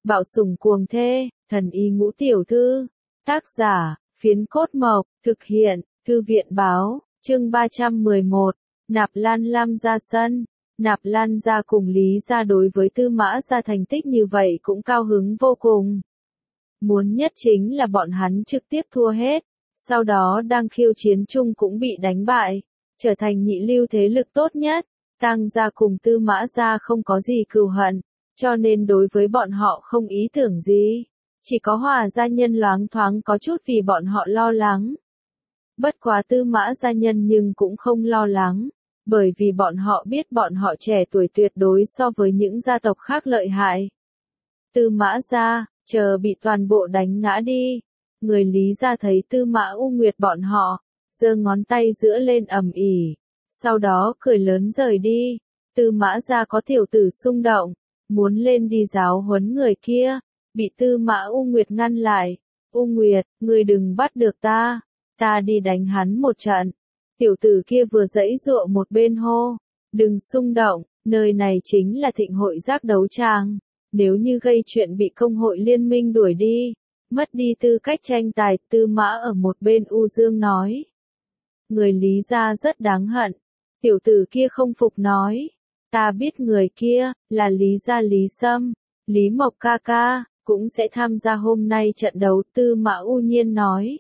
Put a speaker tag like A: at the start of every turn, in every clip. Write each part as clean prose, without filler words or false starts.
A: Bạo sủng cuồng thê, thần y ngũ tiểu thư. Tác giả, Phiến Cốt Mộc, thực hiện, Thư viện báo, chương 311, Nạp Lan Lam ra sân. Nạp Lan gia cùng Lý gia đối với Tư Mã gia thành tích như vậy cũng cao hứng vô cùng. Muốn nhất chính là bọn hắn trực tiếp thua hết, sau đó đang khiêu chiến chung cũng bị đánh bại, trở thành nhị lưu thế lực tốt nhất. Tang gia cùng Tư Mã gia không có gì cừu hận, cho nên đối với bọn họ không ý tưởng gì. Chỉ có Hòa gia nhân loáng thoáng có chút vì bọn họ lo lắng. Bất quá Tư Mã gia nhân nhưng cũng không lo lắng, bởi vì bọn họ biết bọn họ trẻ tuổi tuyệt đối so với những gia tộc khác lợi hại. Tư Mã gia, chờ bị toàn bộ đánh ngã đi. Người Lý gia thấy Tư Mã U Nguyệt bọn họ, giơ ngón tay giữa lên ầm ĩ, sau đó cười lớn rời đi. Tư Mã gia có tiểu tử xung động, muốn lên đi giáo huấn người kia, bị Tư Mã U Nguyệt ngăn lại. U Nguyệt, ngươi đừng bắt được ta đi đánh hắn một trận. Tiểu tử kia vừa giãy giụa một bên hô, đừng xung động, nơi này chính là thịnh hội giác đấu tràng. Nếu như gây chuyện bị công hội liên minh đuổi đi, mất đi tư cách tranh tài. Tư Mã ở một bên u dương nói. Người Lý gia rất đáng hận. Tiểu tử kia không phục nói, ta biết người kia, là Lý gia Lý Sâm, Lý Mộc ca ca, cũng sẽ tham gia hôm nay trận đấu. Tư Mã U Nhiên nói.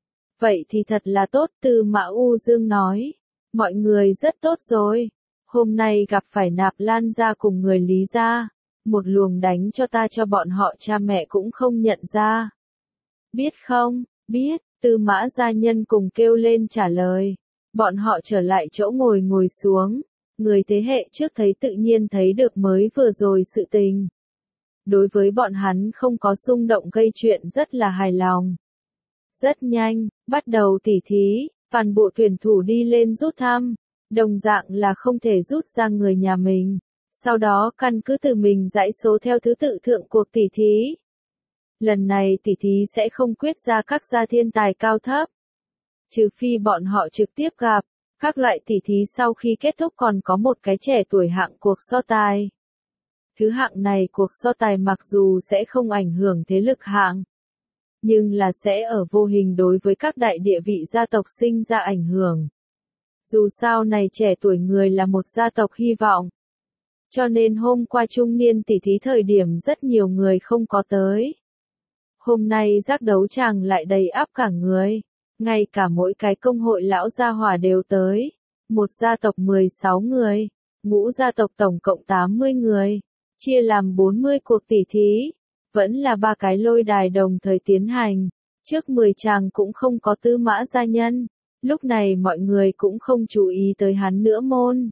A: Vậy thì thật là tốt. Tư Mã U Dương nói. Mọi người rất tốt rồi. Hôm nay gặp phải Nạp Lan gia cùng người Lý gia. Một luồng đánh cho ta cho bọn họ cha mẹ cũng không nhận ra. Biết không, biết, Tư Mã gia nhân cùng kêu lên trả lời. Bọn họ trở lại chỗ ngồi xuống. Người thế hệ trước thấy tự nhiên thấy được mới vừa rồi sự tình. Đối với bọn hắn không có xung động gây chuyện rất là hài lòng. Rất nhanh, bắt đầu tỉ thí, toàn bộ tuyển thủ đi lên rút thăm, đồng dạng là không thể rút ra người nhà mình. Sau đó căn cứ từ mình dãy số theo thứ tự thượng cuộc tỉ thí. Lần này tỉ thí sẽ không quyết ra các gia thiên tài cao thấp. Trừ phi bọn họ trực tiếp gặp. Các loại tỉ thí sau khi kết thúc còn có một cái trẻ tuổi hạng cuộc so tài. Thứ hạng này cuộc so tài mặc dù sẽ không ảnh hưởng thế lực hạng, nhưng là sẽ ở vô hình đối với các đại địa vị gia tộc sinh ra ảnh hưởng. Dù sao này trẻ tuổi người là một gia tộc hy vọng. Cho nên hôm qua trung niên tỉ thí thời điểm rất nhiều người không có tới. Hôm nay giác đấu tràng lại đầy ắp cả người. Ngay cả mỗi cái công hội lão gia hỏa đều tới. Một gia tộc 16 người, ngũ gia tộc tổng cộng 80 người. Chia làm 40 cuộc tỉ thí. Vẫn là 3 cái lôi đài đồng thời tiến hành. Trước 10 chàng cũng không có Tư Mã gia nhân. Lúc này mọi người cũng không chú ý tới hắn nữa môn.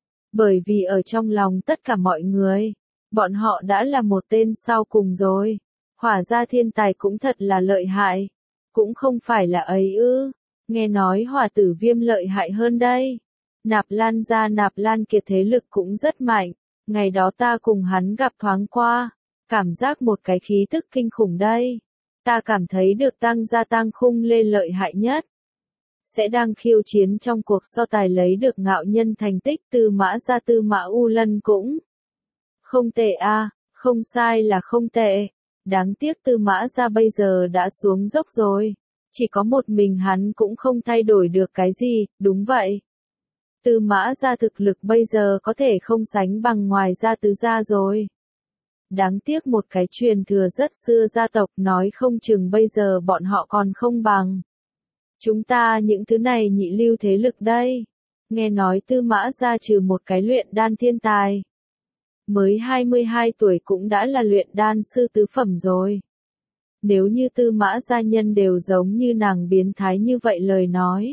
A: Bởi vì ở trong lòng tất cả mọi người, bọn họ đã là một tên sau cùng rồi. Hỏa gia thiên tài cũng thật là lợi hại. Cũng không phải là ấy ư. Nghe nói Hỏa Tử Viêm lợi hại hơn đây. Nạp Lan gia Nạp Lan Kiệt thế lực cũng rất mạnh. Ngày đó ta cùng hắn gặp thoáng qua. Cảm giác một cái khí tức kinh khủng đây. Ta cảm thấy được Tang gia Tang Khung Lê lợi hại nhất. Sẽ đang khiêu chiến trong cuộc so tài lấy được ngạo nhân thành tích. Tư Mã gia Tư Mã U Lân cũng không tệ a, không sai là không tệ. Đáng tiếc Tư Mã gia bây giờ đã xuống dốc rồi. Chỉ có một mình hắn cũng không thay đổi được cái gì. Đúng vậy. Tư Mã gia thực lực bây giờ có thể không sánh bằng ngoài gia tứ gia rồi. Đáng tiếc một cái truyền thừa rất xưa gia tộc nói không chừng bây giờ bọn họ còn không bằng. Chúng ta những thứ này nhị lưu thế lực đây. Nghe nói Tư Mã gia trừ một cái luyện đan thiên tài. Mới 22 tuổi cũng đã là luyện đan sư tứ phẩm rồi. Nếu như Tư Mã gia nhân đều giống như nàng biến thái như vậy lời nói.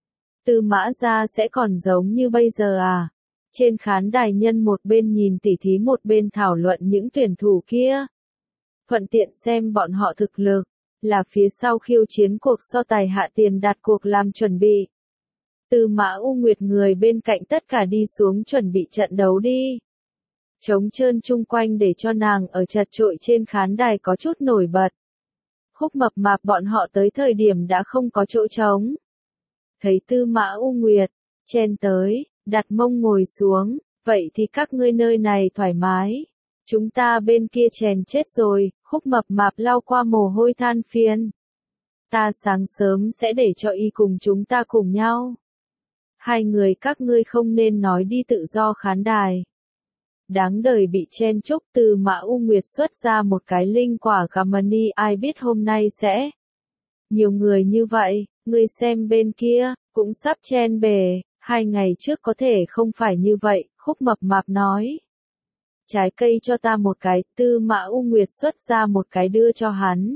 A: Tư Mã gia sẽ còn giống như bây giờ à? Trên khán đài nhân một bên nhìn tỉ thí một bên thảo luận những tuyển thủ kia. Thuận tiện xem bọn họ thực lực, là phía sau khiêu chiến cuộc so tài hạ tiền đặt cuộc làm chuẩn bị. Tư Mã U Nguyệt người bên cạnh tất cả đi xuống chuẩn bị trận đấu đi. Trống trơn chung quanh để cho nàng ở chật trội trên khán đài có chút nổi bật. Khúc Mập Mạp bọn họ tới thời điểm đã không có chỗ trống. Thấy Tư Mã U Nguyệt, chen tới, đặt mông ngồi xuống, vậy thì các ngươi nơi này thoải mái. Chúng ta bên kia chèn chết rồi, Khúc Mập Mạp lau qua mồ hôi than phiền. Ta sáng sớm sẽ để cho y cùng chúng ta cùng nhau. Hai người các ngươi không nên nói đi tự do khán đài. Đáng đời bị chen chúc. Từ Mã U Nguyệt xuất ra một cái linh quả Gamani, ai biết hôm nay sẽ nhiều người như vậy, ngươi xem bên kia, cũng sắp chen bề, 2 ngày trước có thể không phải như vậy, Khúc Mập Mạp nói. Trái cây cho ta một cái, Tư Mã U Nguyệt xuất ra một cái đưa cho hắn.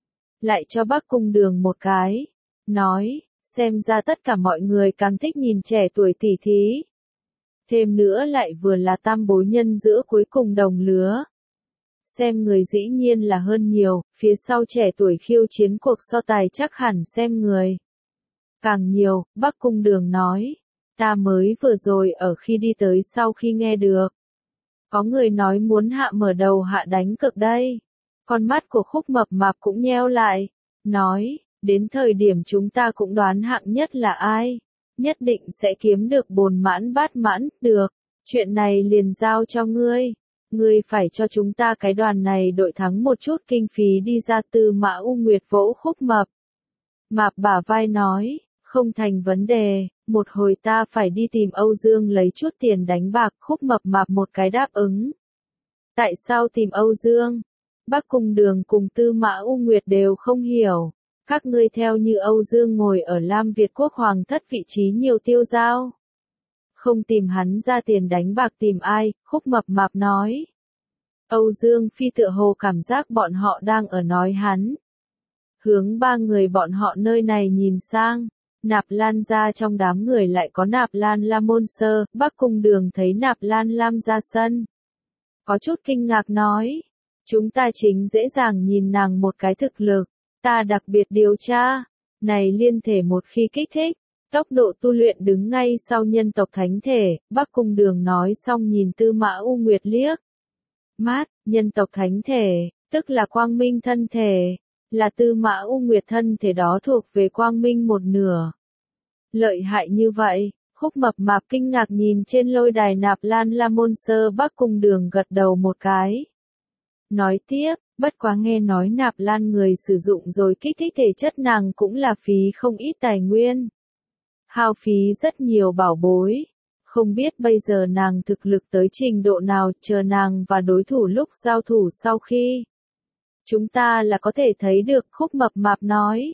A: Lại cho Bắc Cung Đường một cái, nói, xem ra tất cả mọi người càng thích nhìn trẻ tuổi tỉ thí. Thêm nữa lại vừa là tam bối nhân giữa cuối cùng đồng lứa. Xem người dĩ nhiên là hơn nhiều, phía sau trẻ tuổi khiêu chiến cuộc so tài chắc hẳn xem người càng nhiều, Bắc Cung Đường nói. Ta mới vừa rồi ở khi đi tới sau khi nghe được. Có người nói muốn hạ mở đầu hạ đánh cực đây. Con mắt của Khúc Mập Mạp cũng nheo lại. Nói, đến thời điểm chúng ta cũng đoán hạng nhất là ai. Nhất định sẽ kiếm được bồn mãn bát mãn, được. Chuyện này liền giao cho ngươi. Ngươi phải cho chúng ta cái đoàn này đội thắng một chút kinh phí đi ra. Từ Mã U Nguyệt vỗ Khúc Mập Mạp bả vai nói, không thành vấn đề, một hồi ta phải đi tìm Âu Dương lấy chút tiền đánh bạc. Khúc Mập Mạp một cái đáp ứng. Tại sao tìm Âu Dương? Bắc Cung Đường cùng Tư Mã U Nguyệt đều không hiểu. Các ngươi theo như Âu Dương ngồi ở Lam Việt Quốc Hoàng thất vị trí nhiều tiêu dao. Không tìm hắn ra tiền đánh bạc tìm ai, Khúc Mập Mạp nói. Âu Dương Phi tựa hồ cảm giác bọn họ đang ở nói hắn. Hướng 3 người bọn họ nơi này nhìn sang. Nạp Lan ra trong đám người lại có Nạp Lan La Môn Sơ, Bắc Cung Đường thấy Nạp Lan Lam ra sân. Có chút kinh ngạc nói. Chúng ta chính dễ dàng nhìn nàng một cái thực lực. Ta đặc biệt điều tra. Này liên thể một khi kích thích. Tốc độ tu luyện đứng ngay sau nhân tộc thánh thể. Bắc Cung Đường nói xong nhìn Tư Mã U Nguyệt liếc. Mát, nhân tộc thánh thể, tức là quang minh thân thể. Là Tư Mã U Nguyệt thân thể đó thuộc về quang minh một nửa. Lợi hại như vậy, Khúc Mập Mạp kinh ngạc nhìn trên lôi đài Nạp Lan La Môn Sơ. Bắc Cung Đường gật đầu một cái. Nói tiếp, bất quá nghe nói Nạp Lan người sử dụng rồi kích thích thể chất nàng cũng là phí không ít tài nguyên. Hao phí rất nhiều bảo bối. Không biết bây giờ nàng thực lực tới trình độ nào, chờ nàng và đối thủ lúc giao thủ sau khi. Chúng ta là có thể thấy được, Khúc Mập Mạp nói.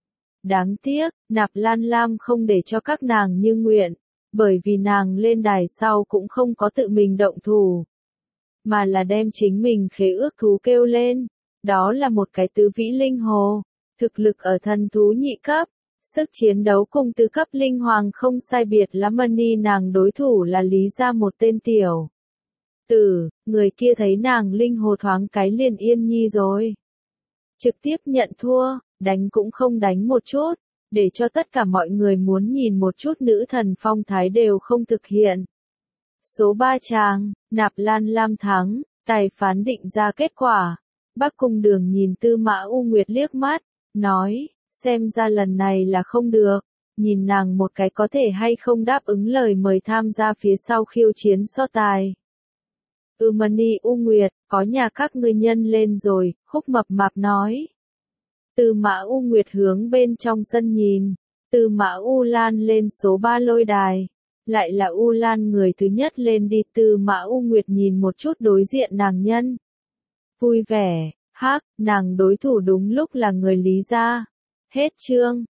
A: Đáng tiếc, Nạp Lan Lam không để cho các nàng như nguyện, bởi vì nàng lên đài sau cũng không có tự mình động thủ, mà là đem chính mình khế ước thú kêu lên. Đó là một cái tứ vĩ linh hồ, thực lực ở thần thú nhị cấp, sức chiến đấu cùng tứ cấp linh hoàng không sai biệt lắm. Mani nàng đối thủ là Lý gia một tên tiểu tử, người kia thấy nàng linh hồ thoáng cái liền yên nhi rồi. Trực tiếp nhận thua, đánh cũng không đánh một chút, để cho tất cả mọi người muốn nhìn một chút nữ thần phong thái đều không thực hiện. Số 3 chàng, Nạp Lan Lam thắng, tài phán định ra kết quả. Bắc Cung Đường nhìn Tư Mã U Nguyệt liếc mắt, nói, xem ra lần này là không được, nhìn nàng một cái có thể hay không đáp ứng lời mời tham gia phía sau khiêu chiến so tài. Mani U Nguyệt, có nhà các ngươi nhân lên rồi, Khúc Mập Mạp nói. Tư Mã U Nguyệt hướng bên trong sân nhìn, Tư Mã U Lan lên số 3 lôi đài. Lại là U Lan người thứ nhất lên đi. Tư Mã U Nguyệt nhìn một chút đối diện nàng nhân. Vui vẻ, nàng đối thủ đúng lúc là người Lý gia. Hết chương.